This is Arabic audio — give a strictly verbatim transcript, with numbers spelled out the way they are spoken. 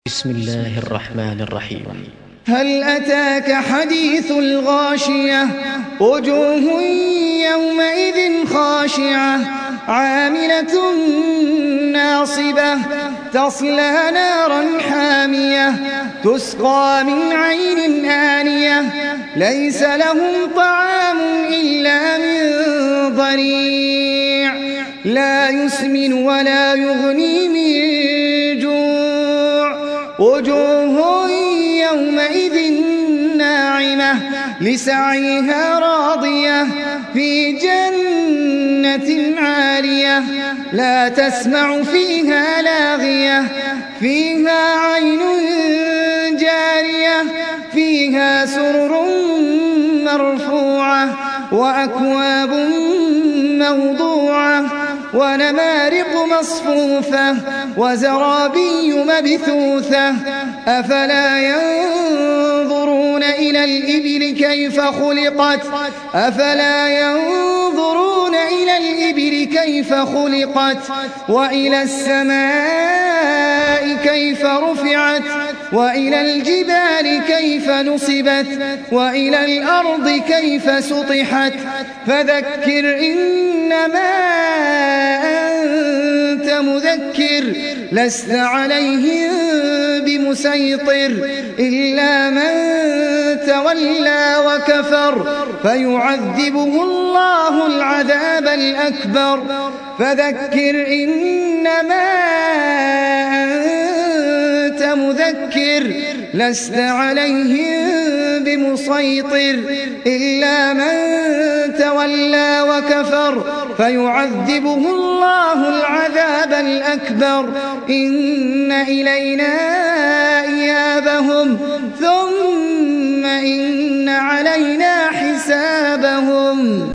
بسم الله الرحمن الرحيم. هل أتاك حديث الغاشية وجوه يومئذ خاشعة عاملة ناصبة تصلى نارا حامية تسقى من عين آنية ليس لهم طعام إلا من ضريع لا يسمن ولا يغني من جوع وجوه يومئذ ناعمة لسعيها راضية في جنة عالية لا تسمع فيها لاغية فيها عين جارية فيها سرر مرفوعة وأكواب موضوعة ونمارق مصفوفة وزرابي مبثوثة أفلا ينظرون إلى الإبل كيف خلقت أفلا ينظرون إلى الإبل كيف خلقت وإلى السماء كيف رفعت وإلى الجبال كيف نصبت وإلى الأرض كيف سطحت فذكر إنما أنت مذكر لست عليهم بمسيطر إلا من تولى وكفر فيعذبه الله العذاب الأكبر فذكر إنما أنت مذكر لست عليهم بمسيطر إلا من تولى وكفر فيعذبه الله العذاب الأكبر إن إلينا إيابهم ثم إن علينا حسابهم.